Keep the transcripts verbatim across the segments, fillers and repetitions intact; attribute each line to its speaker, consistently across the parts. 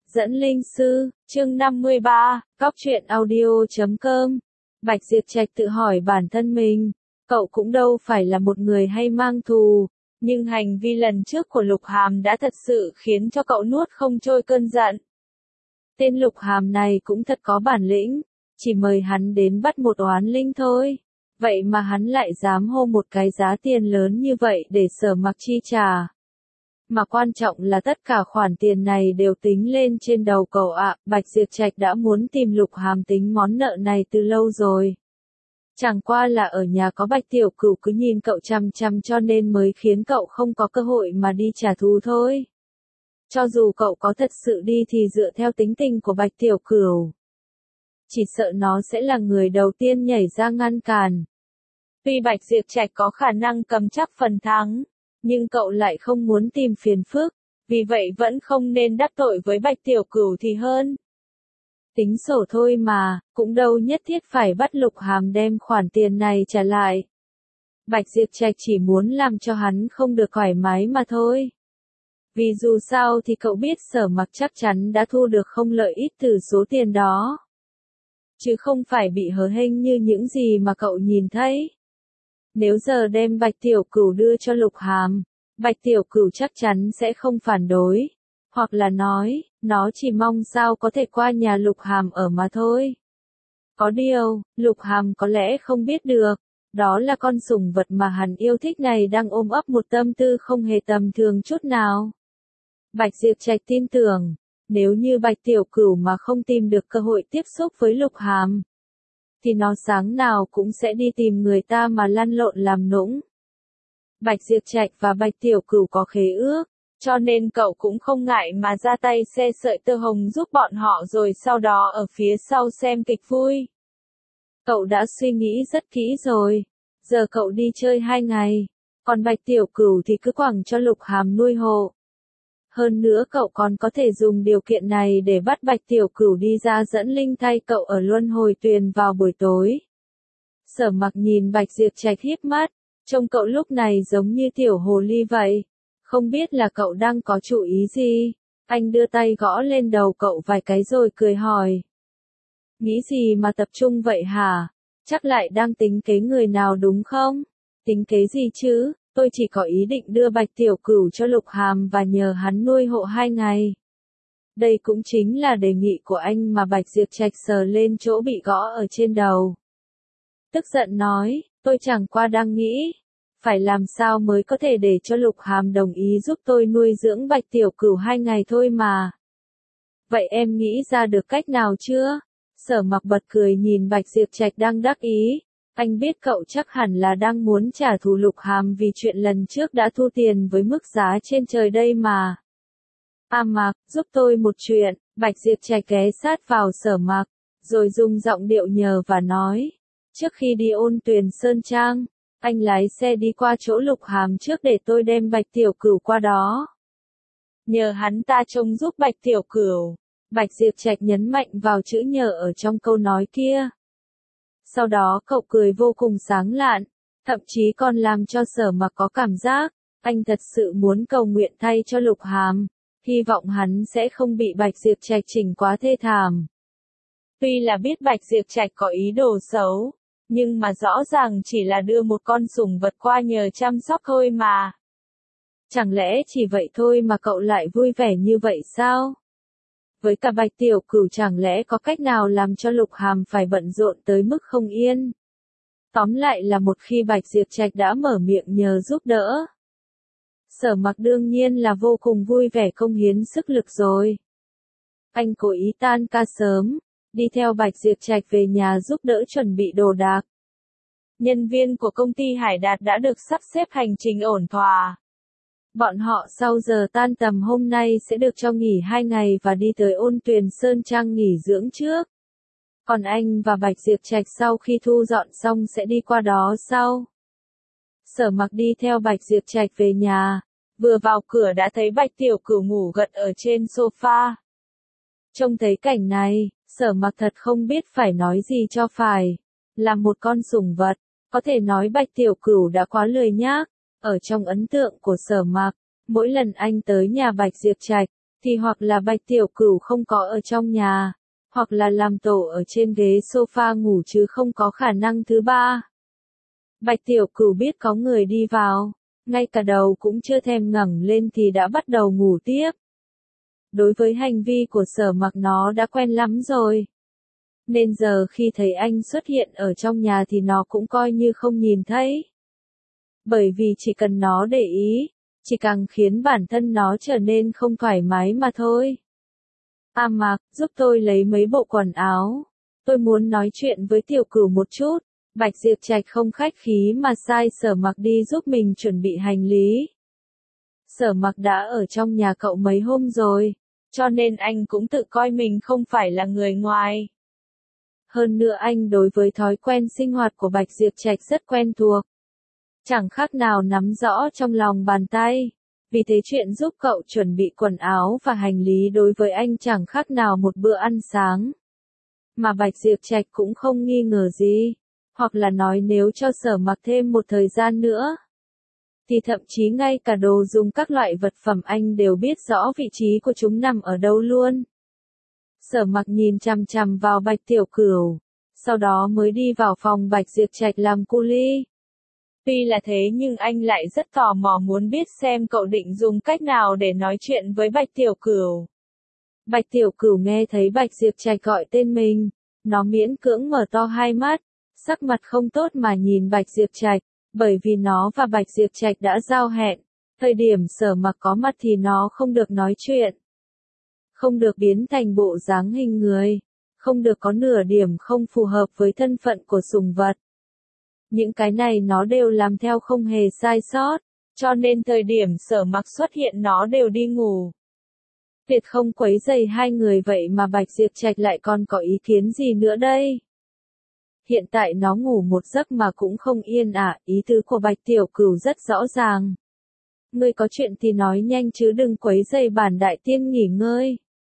Speaker 1: Dẫn linh sư, chương năm mươi ba, cóc truyện audio chấm com. Bạch Diệp Trạch tự hỏi bản thân mình, cậu cũng đâu phải là một người hay mang thù, nhưng hành vi lần trước của Lục Hàm đã thật sự khiến cho cậu nuốt không trôi cơn giận. Tên Lục Hàm này cũng thật có bản lĩnh, chỉ mời hắn đến bắt một oán linh thôi. Vậy mà hắn lại dám hô một cái giá tiền lớn như vậy để Sở Mặc chi trả. Mà quan trọng là tất cả khoản tiền này đều tính lên trên đầu cậu ạ. Bạch Diệp Trạch đã muốn tìm Lục Hàm tính món nợ này từ lâu rồi. Chẳng qua là ở nhà có Bạch Tiểu Cửu cứ nhìn cậu chằm chằm cho nên mới khiến cậu không có cơ hội mà đi trả thù thôi. Cho dù cậu có thật sự đi thì dựa theo tính tình của Bạch Tiểu Cửu, chỉ sợ nó sẽ là người đầu tiên nhảy ra ngăn cản. Tuy Bạch Diệp Trạch có khả năng cầm chắc phần thắng, nhưng cậu lại không muốn tìm phiền phức, vì vậy vẫn không nên đắc tội với Bạch Tiểu Cửu thì hơn. Tính sổ thôi mà, cũng đâu nhất thiết phải bắt Lục Hàm đem khoản tiền này trả lại. Bạch Diệp Trạch chỉ muốn làm cho hắn không được thoải mái mà thôi. Vì dù sao thì cậu biết Sở Mặc chắc chắn đã thu được không lợi ít từ số tiền đó. Chứ không phải bị hớ hênh như những gì mà cậu nhìn thấy. Nếu giờ đem Bạch Tiểu Cửu đưa cho Lục Hàm, Bạch Tiểu Cửu chắc chắn sẽ không phản đối. Hoặc là nói, nó chỉ mong sao có thể qua nhà Lục Hàm ở mà thôi. Có điều, Lục Hàm có lẽ không biết được, đó là con sủng vật mà hắn yêu thích này đang ôm ấp một tâm tư không hề tầm thường chút nào. Bạch Diệp Trạch tin tưởng, nếu như Bạch Tiểu Cửu mà không tìm được cơ hội tiếp xúc với Lục Hàm, thì nó sáng nào cũng sẽ đi tìm người ta mà lăn lộn làm nũng. Bạch Diệp Trạch và Bạch Tiểu Cửu có khế ước, cho nên cậu cũng không ngại mà ra tay xe sợi tơ hồng giúp bọn họ rồi sau đó ở phía sau xem kịch vui. Cậu đã suy nghĩ rất kỹ rồi, giờ cậu đi chơi hai ngày, còn Bạch Tiểu Cửu thì cứ quẳng cho Lục Hàm nuôi hộ. Hơn nữa cậu còn có thể dùng điều kiện này để bắt Bạch Tiểu Cửu đi ra dẫn linh thay cậu ở luân hồi tuyền vào buổi tối. Sở Mặc nhìn Bạch Diệp Trạch híp mắt, trông cậu lúc này giống như tiểu hồ ly vậy. Không biết là cậu đang có chủ ý gì? Anh đưa tay gõ lên đầu cậu vài cái rồi cười hỏi. Nghĩ gì mà tập trung vậy hả? Chắc lại đang tính kế người nào đúng không? Tính kế gì chứ? Tôi chỉ có ý định đưa Bạch Tiểu Cửu cho Lục Hàm và nhờ hắn nuôi hộ hai ngày. Đây cũng chính là đề nghị của anh mà Bạch Diệp Trạch sờ lên chỗ bị gõ ở trên đầu. Tức giận nói, tôi chẳng qua đang nghĩ, phải làm sao mới có thể để cho Lục Hàm đồng ý giúp tôi nuôi dưỡng Bạch Tiểu Cửu hai ngày thôi mà. Vậy em nghĩ ra được cách nào chưa? Sở Mặc bật cười nhìn Bạch Diệp Trạch đang đắc ý. Anh biết cậu chắc hẳn là đang muốn trả thù Lục Hàm vì chuyện lần trước đã thu tiền với mức giá trên trời đây mà. À Mặc, giúp tôi một chuyện. Bạch Diệp Trạch ghé sát vào Sở Mặc, rồi dùng giọng điệu nhờ và nói. Trước khi đi Ôn Tuyền Sơn Trang, anh lái xe đi qua chỗ Lục Hàm trước để tôi đem Bạch Tiểu Cửu qua đó. Nhờ hắn ta trông giúp Bạch Tiểu Cửu. Bạch Diệp Trạch nhấn mạnh vào chữ nhờ ở trong câu nói kia. Sau đó cậu cười vô cùng sáng lạn, thậm chí còn làm cho Sở Mặc có cảm giác, anh thật sự muốn cầu nguyện thay cho Lục Hàm, hy vọng hắn sẽ không bị Bạch Diệp Trạch chỉnh quá thê thảm. Tuy là biết Bạch Diệp Trạch có ý đồ xấu, nhưng mà rõ ràng chỉ là đưa một con sủng vật qua nhờ chăm sóc thôi mà. Chẳng lẽ chỉ vậy thôi mà cậu lại vui vẻ như vậy sao? Với cả Bạch Tiểu Cửu chẳng lẽ có cách nào làm cho Lục Hàm phải bận rộn tới mức không yên? Tóm lại là một khi Bạch Diệp Trạch đã mở miệng nhờ giúp đỡ, Sở Mặc đương nhiên là vô cùng vui vẻ công hiến sức lực rồi. Anh cố ý tan ca sớm, đi theo Bạch Diệp Trạch về nhà giúp đỡ chuẩn bị đồ đạc. Nhân viên của công ty Hải Đạt đã được sắp xếp hành trình ổn thỏa. Bọn họ sau giờ tan tầm hôm nay sẽ được cho nghỉ hai ngày và đi tới Ôn Tuyền Sơn Trang nghỉ dưỡng trước. Còn anh và Bạch Diệp Trạch sau khi thu dọn xong sẽ đi qua đó sau. Sở Mặc đi theo Bạch Diệp Trạch về nhà, vừa vào cửa đã thấy Bạch Tiểu Cửu ngủ gật ở trên sofa. Trông thấy cảnh này, Sở Mặc thật không biết phải nói gì cho phải. Là một con sủng vật, có thể nói Bạch Tiểu Cửu đã quá lười nhác. Ở trong ấn tượng của Sở Mặc, mỗi lần anh tới nhà Bạch Diệp Trạch, thì hoặc là Bạch Tiểu Cửu không có ở trong nhà, hoặc là làm tổ ở trên ghế sofa ngủ chứ không có khả năng thứ ba. Bạch Tiểu Cửu biết có người đi vào, ngay cả đầu cũng chưa thèm ngẩng lên thì đã bắt đầu ngủ tiếp. Đối với hành vi của Sở Mặc nó đã quen lắm rồi. Nên giờ khi thấy anh xuất hiện ở trong nhà thì nó cũng coi như không nhìn thấy. Bởi vì chỉ cần nó để ý, chỉ càng khiến bản thân nó trở nên không thoải mái mà thôi. A Mặc, giúp tôi lấy mấy bộ quần áo. Tôi muốn nói chuyện với Tiểu Cửu một chút. Bạch Diệp Trạch không khách khí mà sai Sở Mặc đi giúp mình chuẩn bị hành lý. Sở Mặc đã ở trong nhà cậu mấy hôm rồi, cho nên anh cũng tự coi mình không phải là người ngoài. Hơn nữa anh đối với thói quen sinh hoạt của Bạch Diệp Trạch rất quen thuộc. Chẳng khác nào nắm rõ trong lòng bàn tay. Vì thế chuyện giúp cậu chuẩn bị quần áo và hành lý đối với anh chẳng khác nào một bữa ăn sáng. Mà Bạch Diệp Trạch cũng không nghi ngờ gì. Hoặc là nói nếu cho Sở Mặc thêm một thời gian nữa, thì thậm chí ngay cả đồ dùng các loại vật phẩm anh đều biết rõ vị trí của chúng nằm ở đâu luôn. Sở Mặc nhìn chằm chằm vào Bạch Tiểu Cửu, sau đó mới đi vào phòng Bạch Diệp Trạch làm cu ly. Tuy là thế nhưng anh lại rất tò mò muốn biết xem cậu định dùng cách nào để nói chuyện với Bạch Tiểu Cửu. Bạch Tiểu Cửu nghe thấy Bạch Diệp Trạch gọi tên mình, nó miễn cưỡng mở to hai mắt, sắc mặt không tốt mà nhìn Bạch Diệp Trạch, bởi vì nó và Bạch Diệp Trạch đã giao hẹn, thời điểm Sở Mặc có mặt thì nó không được nói chuyện, không được biến thành bộ dáng hình người, không được có nửa điểm không phù hợp với thân phận của sủng vật. Những cái này nó đều làm theo không hề sai sót, cho nên thời điểm Sở Mặc xuất hiện nó đều đi ngủ. Tuyệt không quấy rầy hai người vậy mà Bạch Diệp Trạch lại còn có ý kiến gì nữa đây? Hiện tại nó ngủ một giấc mà cũng không yên ả, ý tứ của Bạch Tiểu Cửu rất rõ ràng. Ngươi có chuyện thì nói nhanh chứ đừng quấy rầy bản đại tiên nghỉ ngơi.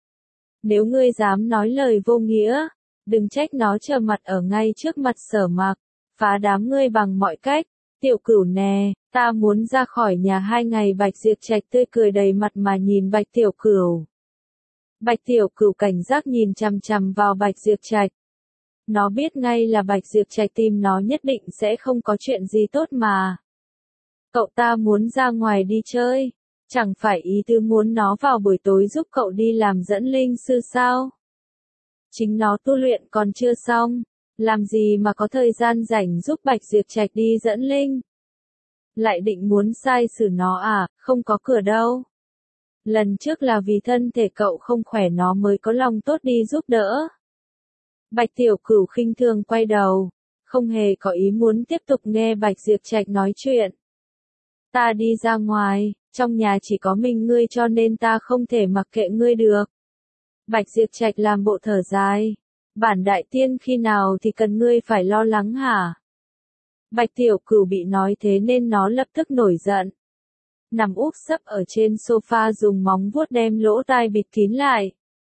Speaker 1: Nếu ngươi dám nói lời vô nghĩa, đừng trách nó trở mặt ở ngay trước mặt Sở Mặc, phá đám ngươi bằng mọi cách. Tiểu Cửu nè, ta muốn ra khỏi nhà hai ngày. Bạch Diệp Trạch tươi cười đầy mặt mà nhìn Bạch Tiểu Cửu. Bạch Tiểu Cửu cảnh giác nhìn chằm chằm vào Bạch Diệp Trạch. Nó biết ngay là Bạch Diệp Trạch tìm nó nhất định sẽ không có chuyện gì tốt mà. Cậu ta muốn ra ngoài đi chơi, chẳng phải ý tứ muốn nó vào buổi tối giúp cậu đi làm dẫn linh sư sao? Chính nó tu luyện còn chưa xong, làm gì mà có thời gian rảnh giúp Bạch Diệp Trạch đi dẫn linh? Lại định muốn sai xử nó à, không có cửa đâu. Lần trước là vì thân thể cậu không khỏe nó mới có lòng tốt đi giúp đỡ. Bạch Tiểu Cửu khinh thường quay đầu, không hề có ý muốn tiếp tục nghe Bạch Diệp Trạch nói chuyện. Ta đi ra ngoài, trong nhà chỉ có mình ngươi cho nên ta không thể mặc kệ ngươi được. Bạch Diệp Trạch làm bộ thở dài. Bản đại tiên khi nào thì cần ngươi phải lo lắng hả? Bạch Tiểu Cửu bị nói thế nên nó lập tức nổi giận. Nằm úp sấp ở trên sofa dùng móng vuốt đem lỗ tai bịt kín lại.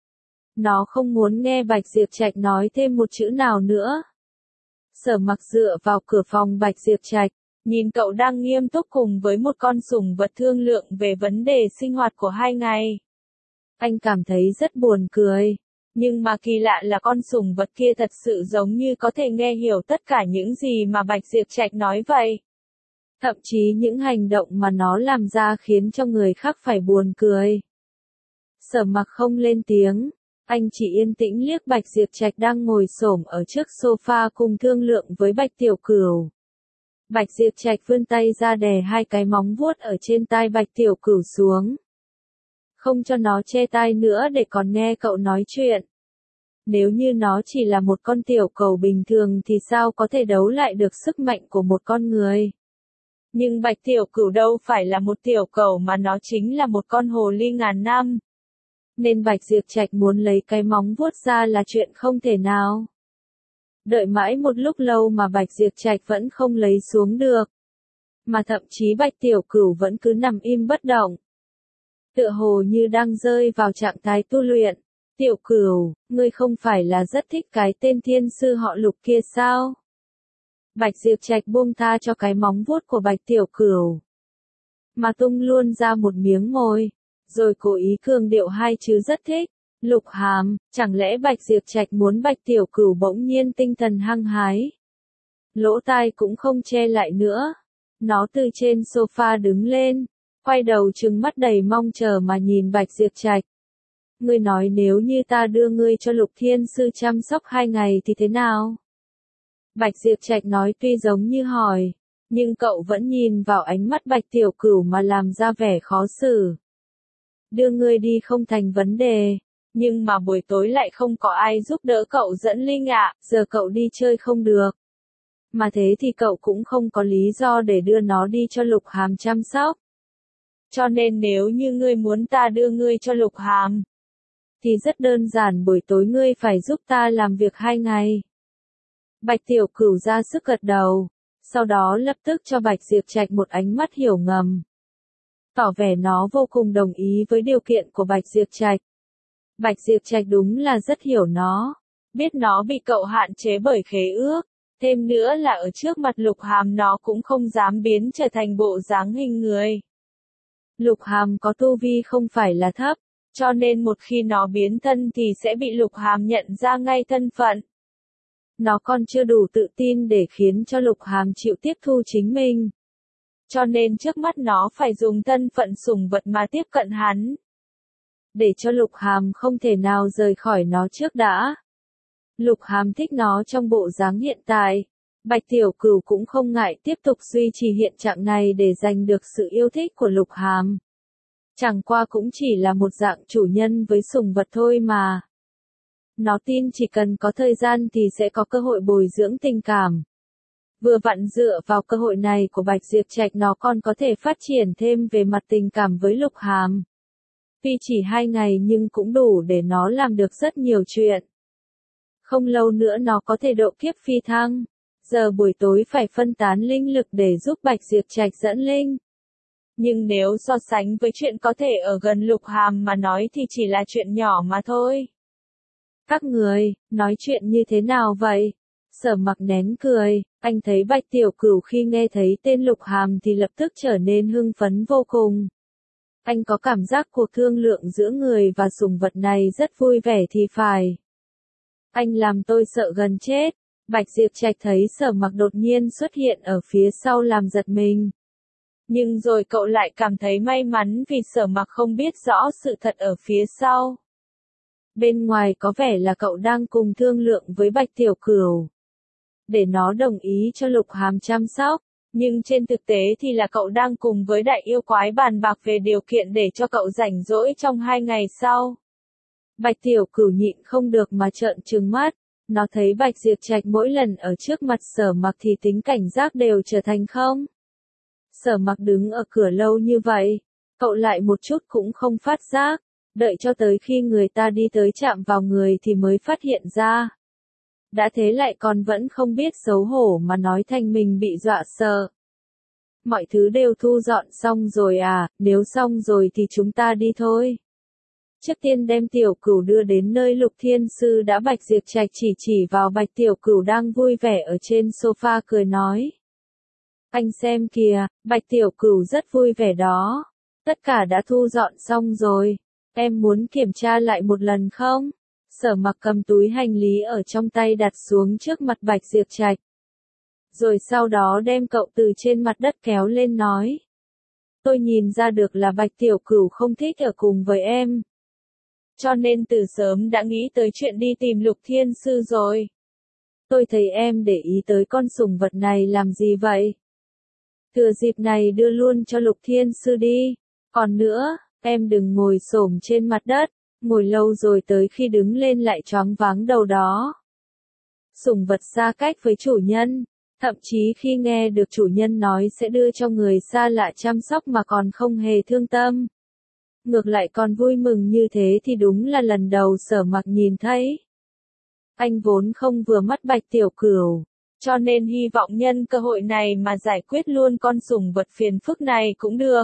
Speaker 1: Nó không muốn nghe Bạch Diệp Trạch nói thêm một chữ nào nữa. Sở Mặc dựa vào cửa phòng Bạch Diệp Trạch, nhìn cậu đang nghiêm túc cùng với một con sủng vật thương lượng về vấn đề sinh hoạt của hai ngày. Anh cảm thấy rất buồn cười, nhưng mà kỳ lạ là con sủng vật kia thật sự giống như có thể nghe hiểu tất cả những gì mà Bạch Diệp Trạch nói vậy. Thậm chí những hành động mà nó làm ra khiến cho người khác phải buồn cười. Sở Mặc không lên tiếng. Anh chỉ yên tĩnh liếc Bạch Diệp Trạch đang ngồi xổm ở trước sofa cùng thương lượng với Bạch Tiểu Cửu. Bạch Diệp Trạch vươn tay ra đè hai cái móng vuốt ở trên tai Bạch Tiểu Cửu xuống. Không cho nó che tai nữa để còn nghe cậu nói chuyện. Nếu như nó chỉ là một con tiểu cầu bình thường thì sao có thể đấu lại được sức mạnh của một con người. Nhưng Bạch Tiểu Cửu đâu phải là một tiểu cầu mà nó chính là một con hồ ly ngàn năm. Nên Bạch Diệp Trạch muốn lấy cái móng vuốt ra là chuyện không thể nào. Đợi mãi một lúc lâu mà Bạch Diệp Trạch vẫn không lấy xuống được. Mà thậm chí Bạch Tiểu Cửu vẫn cứ nằm im bất động. Tựa hồ như đang rơi vào trạng thái tu luyện. Tiểu Cửu, ngươi không phải là rất thích cái tên thiên sư họ Lục kia sao? Bạch Diệp Trạch buông tha cho cái móng vuốt của Bạch Tiểu Cửu. Mà tung luôn ra một miếng môi. rồi cố ý cường điệu hai chữ rất thích. Lục Hàm, chẳng lẽ Bạch Diệp Trạch muốn Bạch Tiểu Cửu bỗng nhiên tinh thần hăng hái. Lỗ tai cũng không che lại nữa. Nó từ trên sofa đứng lên, quay đầu trừng mắt đầy mong chờ mà nhìn Bạch Diệp Trạch. Ngươi nói nếu như ta đưa ngươi cho Lục Thiên Sư chăm sóc hai ngày thì thế nào? Bạch Diệp Trạch nói tuy giống như hỏi, nhưng cậu vẫn nhìn vào ánh mắt Bạch Tiểu Cửu mà làm ra vẻ khó xử. Đưa ngươi đi không thành vấn đề, nhưng mà buổi tối lại không có ai giúp đỡ cậu dẫn Linh ạ, giờ cậu đi chơi không được. Mà thế thì cậu cũng không có lý do để đưa nó đi cho Lục Hàm chăm sóc. Cho nên nếu như ngươi muốn ta đưa ngươi cho Lục Hàm, thì rất đơn giản, buổi tối ngươi phải giúp ta làm việc hai ngày. Bạch Tiểu Cửu ra sức gật đầu, sau đó lập tức cho Bạch Diệp Trạch một ánh mắt hiểu ngầm. Tỏ vẻ nó vô cùng đồng ý với điều kiện của Bạch Diệp Trạch. Bạch Diệp Trạch đúng là rất hiểu nó, biết nó bị cậu hạn chế bởi khế ước, thêm nữa là ở trước mặt Lục Hàm nó cũng không dám biến trở thành bộ dáng hình người. Lục Hàm có tu vi không phải là thấp, cho nên một khi nó biến thân thì sẽ bị Lục Hàm nhận ra ngay thân phận. Nó còn chưa đủ tự tin để khiến cho Lục Hàm chịu tiếp thu chính mình. Cho nên trước mắt nó phải dùng thân phận sủng vật mà tiếp cận hắn. Để cho Lục Hàm không thể nào rời khỏi nó trước đã. Lục Hàm thích nó trong bộ dáng hiện tại. Bạch Tiểu Cửu cũng không ngại tiếp tục duy trì hiện trạng này để giành được sự yêu thích của Lục Hàm. Chẳng qua cũng chỉ là một dạng chủ nhân với sủng vật thôi mà. Nó tin chỉ cần có thời gian thì sẽ có cơ hội bồi dưỡng tình cảm. Vừa vặn dựa vào cơ hội này của Bạch Diệp Trạch nó còn có thể phát triển thêm về mặt tình cảm với Lục Hàm. Tuy chỉ hai ngày nhưng cũng đủ để nó làm được rất nhiều chuyện. Không lâu nữa nó có thể độ kiếp phi thăng. Giờ buổi tối phải phân tán linh lực để giúp Bạch Diệp Trạch dẫn linh. Nhưng nếu so sánh với chuyện có thể ở gần Lục Hàm mà nói thì chỉ là chuyện nhỏ mà thôi. Các người, nói chuyện như thế nào vậy? Sở Mặc nén cười, anh thấy Bạch Tiểu Cửu khi nghe thấy tên Lục Hàm thì lập tức trở nên hưng phấn vô cùng. Anh có cảm giác cuộc thương lượng giữa người và sủng vật này rất vui vẻ thì phải. Anh làm tôi sợ gần chết. Bạch Diệp Trạch thấy Sở Mặc đột nhiên xuất hiện ở phía sau làm giật mình. Nhưng rồi cậu lại cảm thấy may mắn vì Sở Mặc không biết rõ sự thật ở phía sau. Bên ngoài có vẻ là cậu đang cùng thương lượng với Bạch Tiểu Cửu. Để nó đồng ý cho Lục Hàm chăm sóc. Nhưng trên thực tế thì là cậu đang cùng với đại yêu quái bàn bạc về điều kiện để cho cậu rảnh rỗi trong hai ngày sau. Bạch Tiểu Cửu nhịn không được mà trợn trừng mắt. Nó thấy Bạch Diệp Trạch mỗi lần ở trước mặt Sở Mặc thì tính cảnh giác đều trở thành không. Sở Mặc đứng ở cửa lâu như vậy, cậu lại một chút cũng không phát giác, đợi cho tới khi người ta đi tới chạm vào người thì mới phát hiện ra. Đã thế lại còn vẫn không biết xấu hổ mà nói thành mình bị dọa sợ. Mọi thứ đều thu dọn xong rồi à, nếu xong rồi thì chúng ta đi thôi. Trước tiên đem Tiểu Cửu đưa đến nơi Lục Thiên Sư đã. Bạch Diệp Trạch chỉ chỉ vào Bạch Tiểu Cửu đang vui vẻ ở trên sofa cười nói. Anh xem kìa, Bạch Tiểu Cửu rất vui vẻ đó. Tất cả đã thu dọn xong rồi. Em muốn kiểm tra lại một lần không? Sở Mặc cầm túi hành lý ở trong tay đặt xuống trước mặt Bạch Diệp Trạch. Rồi sau đó đem cậu từ trên mặt đất kéo lên nói. Tôi nhìn ra được là Bạch Tiểu Cửu không thích ở cùng với em. Cho nên từ sớm đã nghĩ tới chuyện đi tìm Lục Thiên Sư rồi. Tôi thấy em để ý tới con sủng vật này làm gì vậy? Thừa dịp này đưa luôn cho Lục Thiên Sư đi. Còn nữa, em đừng ngồi xổm trên mặt đất, ngồi lâu rồi tới khi đứng lên lại choáng váng đầu đó. Sủng vật xa cách với chủ nhân, thậm chí khi nghe được chủ nhân nói sẽ đưa cho người xa lạ chăm sóc mà còn không hề thương tâm. Ngược lại còn vui mừng như thế thì đúng là lần đầu Sở Mặc nhìn thấy. Anh vốn không vừa mắt Bạch Tiểu Cửu, cho nên hy vọng nhân cơ hội này mà giải quyết luôn con sủng vật phiền phức này cũng được.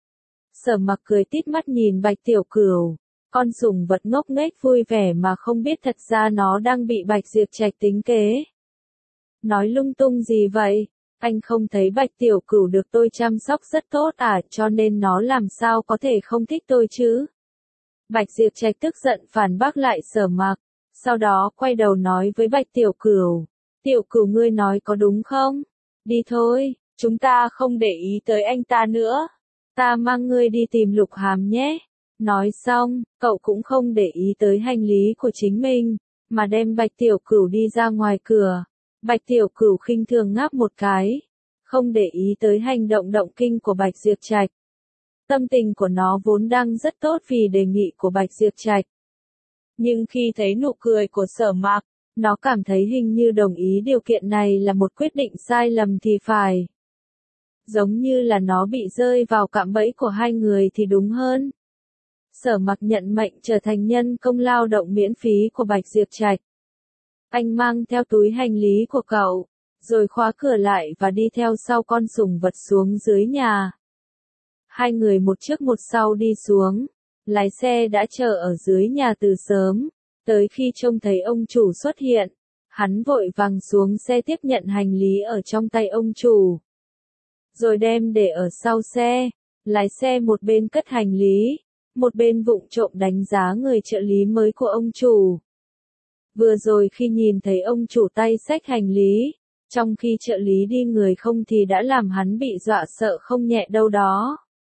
Speaker 1: Sở Mặc cười tít mắt nhìn Bạch Tiểu Cửu, con sủng vật ngốc nghếch vui vẻ mà không biết thật ra nó đang bị Bạch Diệp Trạch tính kế. Nói lung tung gì vậy? Anh không thấy Bạch Tiểu Cửu được tôi chăm sóc rất tốt à, cho nên nó làm sao có thể không thích tôi chứ? Bạch Diệp Trạch tức giận phản bác lại Sở Mặc, sau đó quay đầu nói với Bạch Tiểu Cửu, Tiểu Cửu ngươi nói có đúng không? Đi thôi, chúng ta không để ý tới anh ta nữa. Ta mang ngươi đi tìm Lục Hàm nhé. Nói xong, cậu cũng không để ý tới hành lý của chính mình, mà đem Bạch Tiểu Cửu đi ra ngoài cửa. Bạch Tiểu Cửu khinh thường ngáp một cái, không để ý tới hành động động kinh của Bạch Diệp Trạch. Tâm tình của nó vốn đang rất tốt vì đề nghị của Bạch Diệp Trạch. Nhưng khi thấy nụ cười của Sở Mặc, nó cảm thấy hình như đồng ý điều kiện này là một quyết định sai lầm thì phải. Giống như là nó bị rơi vào cạm bẫy của hai người thì đúng hơn. Sở Mặc nhận mệnh trở thành nhân công lao động miễn phí của Bạch Diệp Trạch. Anh mang theo túi hành lý của cậu, rồi khóa cửa lại và đi theo sau con sủng vật xuống dưới nhà. Hai người một trước một sau đi xuống, lái xe đã chờ ở dưới nhà từ sớm, tới khi trông thấy ông chủ xuất hiện, hắn vội vàng xuống xe tiếp nhận hành lý ở trong tay ông chủ. Rồi đem để ở sau xe, lái xe một bên cất hành lý, một bên vụng trộm đánh giá người trợ lý mới của ông chủ. Vừa rồi khi nhìn thấy ông chủ tay xách hành lý, trong khi trợ lý đi người không thì đã làm hắn bị dọa sợ không nhẹ đâu đó.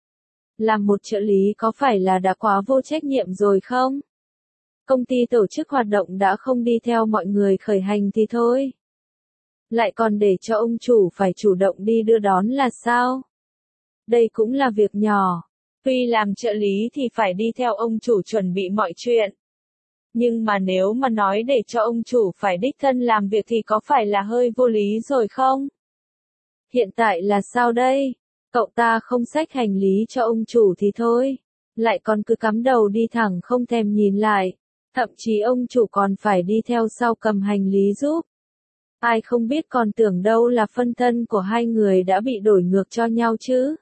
Speaker 1: Làm một trợ lý có phải là đã quá vô trách nhiệm rồi không? Công ty tổ chức hoạt động đã không đi theo mọi người khởi hành thì thôi. Lại còn để cho ông chủ phải chủ động đi đưa đón là sao? Đây cũng là việc nhỏ. Tuy làm trợ lý thì phải đi theo ông chủ chuẩn bị mọi chuyện. Nhưng mà nếu mà nói để cho ông chủ phải đích thân làm việc thì có phải là hơi vô lý rồi không? Hiện tại là sao đây? Cậu ta không xách hành lý cho ông chủ thì thôi. Lại còn cứ cắm đầu đi thẳng không thèm nhìn lại. Thậm chí ông chủ còn phải đi theo sau cầm hành lý giúp. Ai không biết còn tưởng đâu là phân thân của hai người đã bị đổi ngược cho nhau chứ.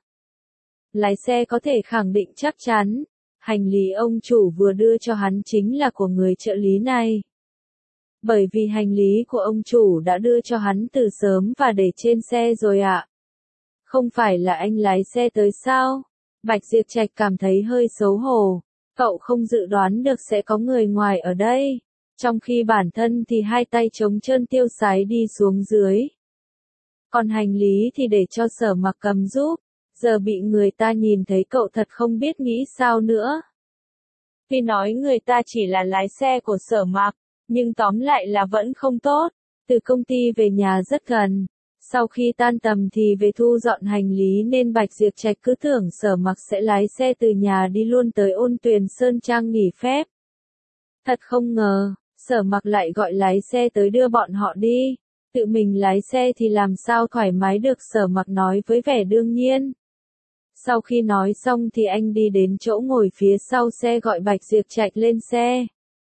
Speaker 1: Lái xe có thể khẳng định chắc chắn, hành lý ông chủ vừa đưa cho hắn chính là của người trợ lý này. Bởi vì hành lý của ông chủ đã đưa cho hắn từ sớm và để trên xe rồi ạ. Không phải là anh lái xe tới sao? Bạch Diệp Trạch cảm thấy hơi xấu hổ. Cậu không dự đoán được sẽ có người ngoài ở đây. Trong khi bản thân thì hai tay trống trơn tiêu sái đi xuống dưới. Còn hành lý thì để cho Sở Mặc cầm giúp. Giờ bị người ta nhìn thấy cậu thật không biết nghĩ sao nữa. Tuy nói người ta chỉ là lái xe của Sở Mặc, nhưng tóm lại là vẫn không tốt. Từ công ty về nhà rất gần. Sau khi tan tầm thì về thu dọn hành lý nên Bạch Diệp Trạch cứ tưởng Sở Mặc sẽ lái xe từ nhà đi luôn tới Ôn Tuyền Sơn Trang nghỉ phép. Thật không ngờ, Sở Mặc lại gọi lái xe tới đưa bọn họ đi. Tự mình lái xe thì làm sao thoải mái được, Sở Mặc nói với vẻ đương nhiên. Sau khi nói xong thì anh đi đến chỗ ngồi phía sau xe gọi Bạch Diệp Trạch lên xe.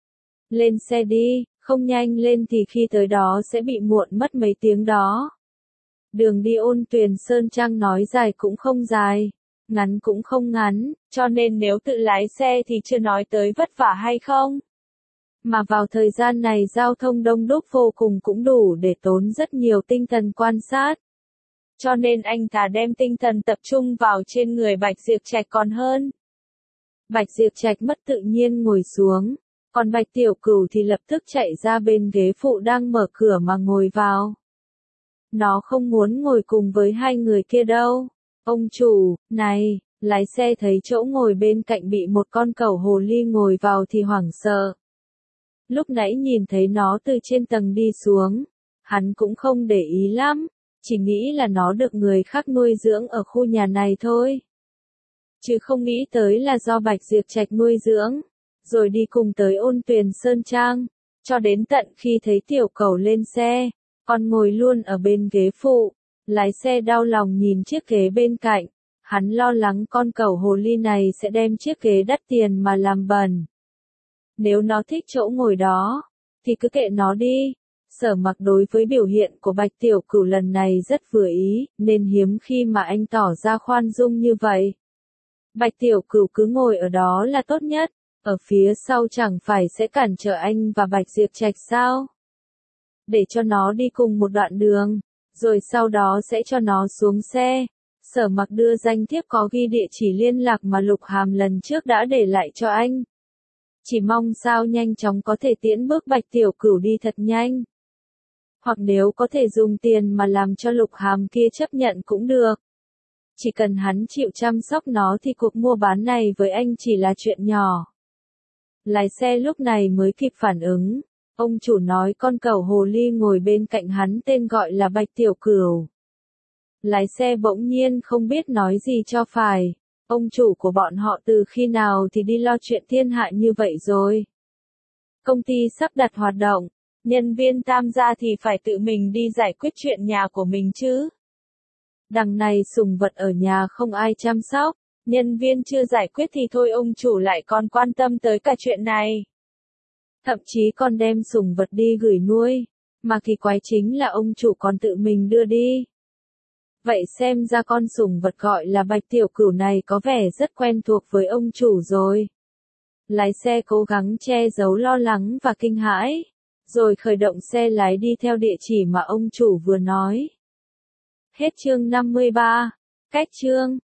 Speaker 1: Lên xe đi, không nhanh lên thì khi tới đó sẽ bị muộn mất mấy tiếng đó. Đường đi Ôn Tuyền Sơn Trang nói dài cũng không dài, ngắn cũng không ngắn, cho nên nếu tự lái xe thì chưa nói tới vất vả hay không. Mà vào thời gian này giao thông đông đúc vô cùng cũng đủ để tốn rất nhiều tinh thần quan sát. Cho nên anh thà đem tinh thần tập trung vào trên người Bạch Diệp Trạch còn hơn. Bạch Diệp Trạch mất tự nhiên ngồi xuống, còn Bạch Tiểu Cửu thì lập tức chạy ra bên ghế phụ đang mở cửa mà ngồi vào. Nó không muốn ngồi cùng với hai người kia đâu. Ông chủ, này, lái xe thấy chỗ ngồi bên cạnh bị một con cẩu hồ ly ngồi vào thì hoảng sợ. Lúc nãy nhìn thấy nó từ trên tầng đi xuống, hắn cũng không để ý lắm, chỉ nghĩ là nó được người khác nuôi dưỡng ở khu nhà này thôi. Chứ không nghĩ tới là do Bạch Diệp Trạch nuôi dưỡng, rồi đi cùng tới Ôn Tuyền Sơn Trang, cho đến tận khi thấy tiểu cẩu lên xe, còn ngồi luôn ở bên ghế phụ, lái xe đau lòng nhìn chiếc ghế bên cạnh, hắn lo lắng con cẩu hồ ly này sẽ đem chiếc ghế đắt tiền mà làm bẩn. Nếu nó thích chỗ ngồi đó, thì cứ kệ nó đi. Sở Mặc đối với biểu hiện của Bạch Tiểu Cửu lần này rất vừa ý, nên hiếm khi mà anh tỏ ra khoan dung như vậy. Bạch Tiểu Cửu cứ ngồi ở đó là tốt nhất, ở phía sau chẳng phải sẽ cản trở anh và Bạch Diệp Trạch sao? Để cho nó đi cùng một đoạn đường, rồi sau đó sẽ cho nó xuống xe. Sở Mặc đưa danh thiếp có ghi địa chỉ liên lạc mà Lục Hàm lần trước đã để lại cho anh. Chỉ mong sao nhanh chóng có thể tiễn bước Bạch Tiểu Cửu đi thật nhanh. Hoặc nếu có thể dùng tiền mà làm cho Lục Hàm kia chấp nhận cũng được. Chỉ cần hắn chịu chăm sóc nó thì cuộc mua bán này với anh chỉ là chuyện nhỏ. Lái xe lúc này mới kịp phản ứng. Ông chủ nói con cẩu hồ ly ngồi bên cạnh hắn tên gọi là Bạch Tiểu Cửu. Lái xe bỗng nhiên không biết nói gì cho phải. Ông chủ của bọn họ từ khi nào thì đi lo chuyện thiên hạ như vậy rồi. Công ty sắp đặt hoạt động, nhân viên tham gia thì phải tự mình đi giải quyết chuyện nhà của mình chứ. Đằng này sùng vật ở nhà không ai chăm sóc, nhân viên chưa giải quyết thì thôi ông chủ lại còn quan tâm tới cả chuyện này. Thậm chí còn đem sùng vật đi gửi nuôi, mà kỳ quái chính là ông chủ còn tự mình đưa đi. Vậy xem ra con sùng vật gọi là Bạch Tiểu Cửu này có vẻ rất quen thuộc với ông chủ rồi. Lái xe cố gắng che giấu lo lắng và kinh hãi, rồi khởi động xe lái đi theo địa chỉ mà ông chủ vừa nói. Hết chương năm mươi ba. Cách chương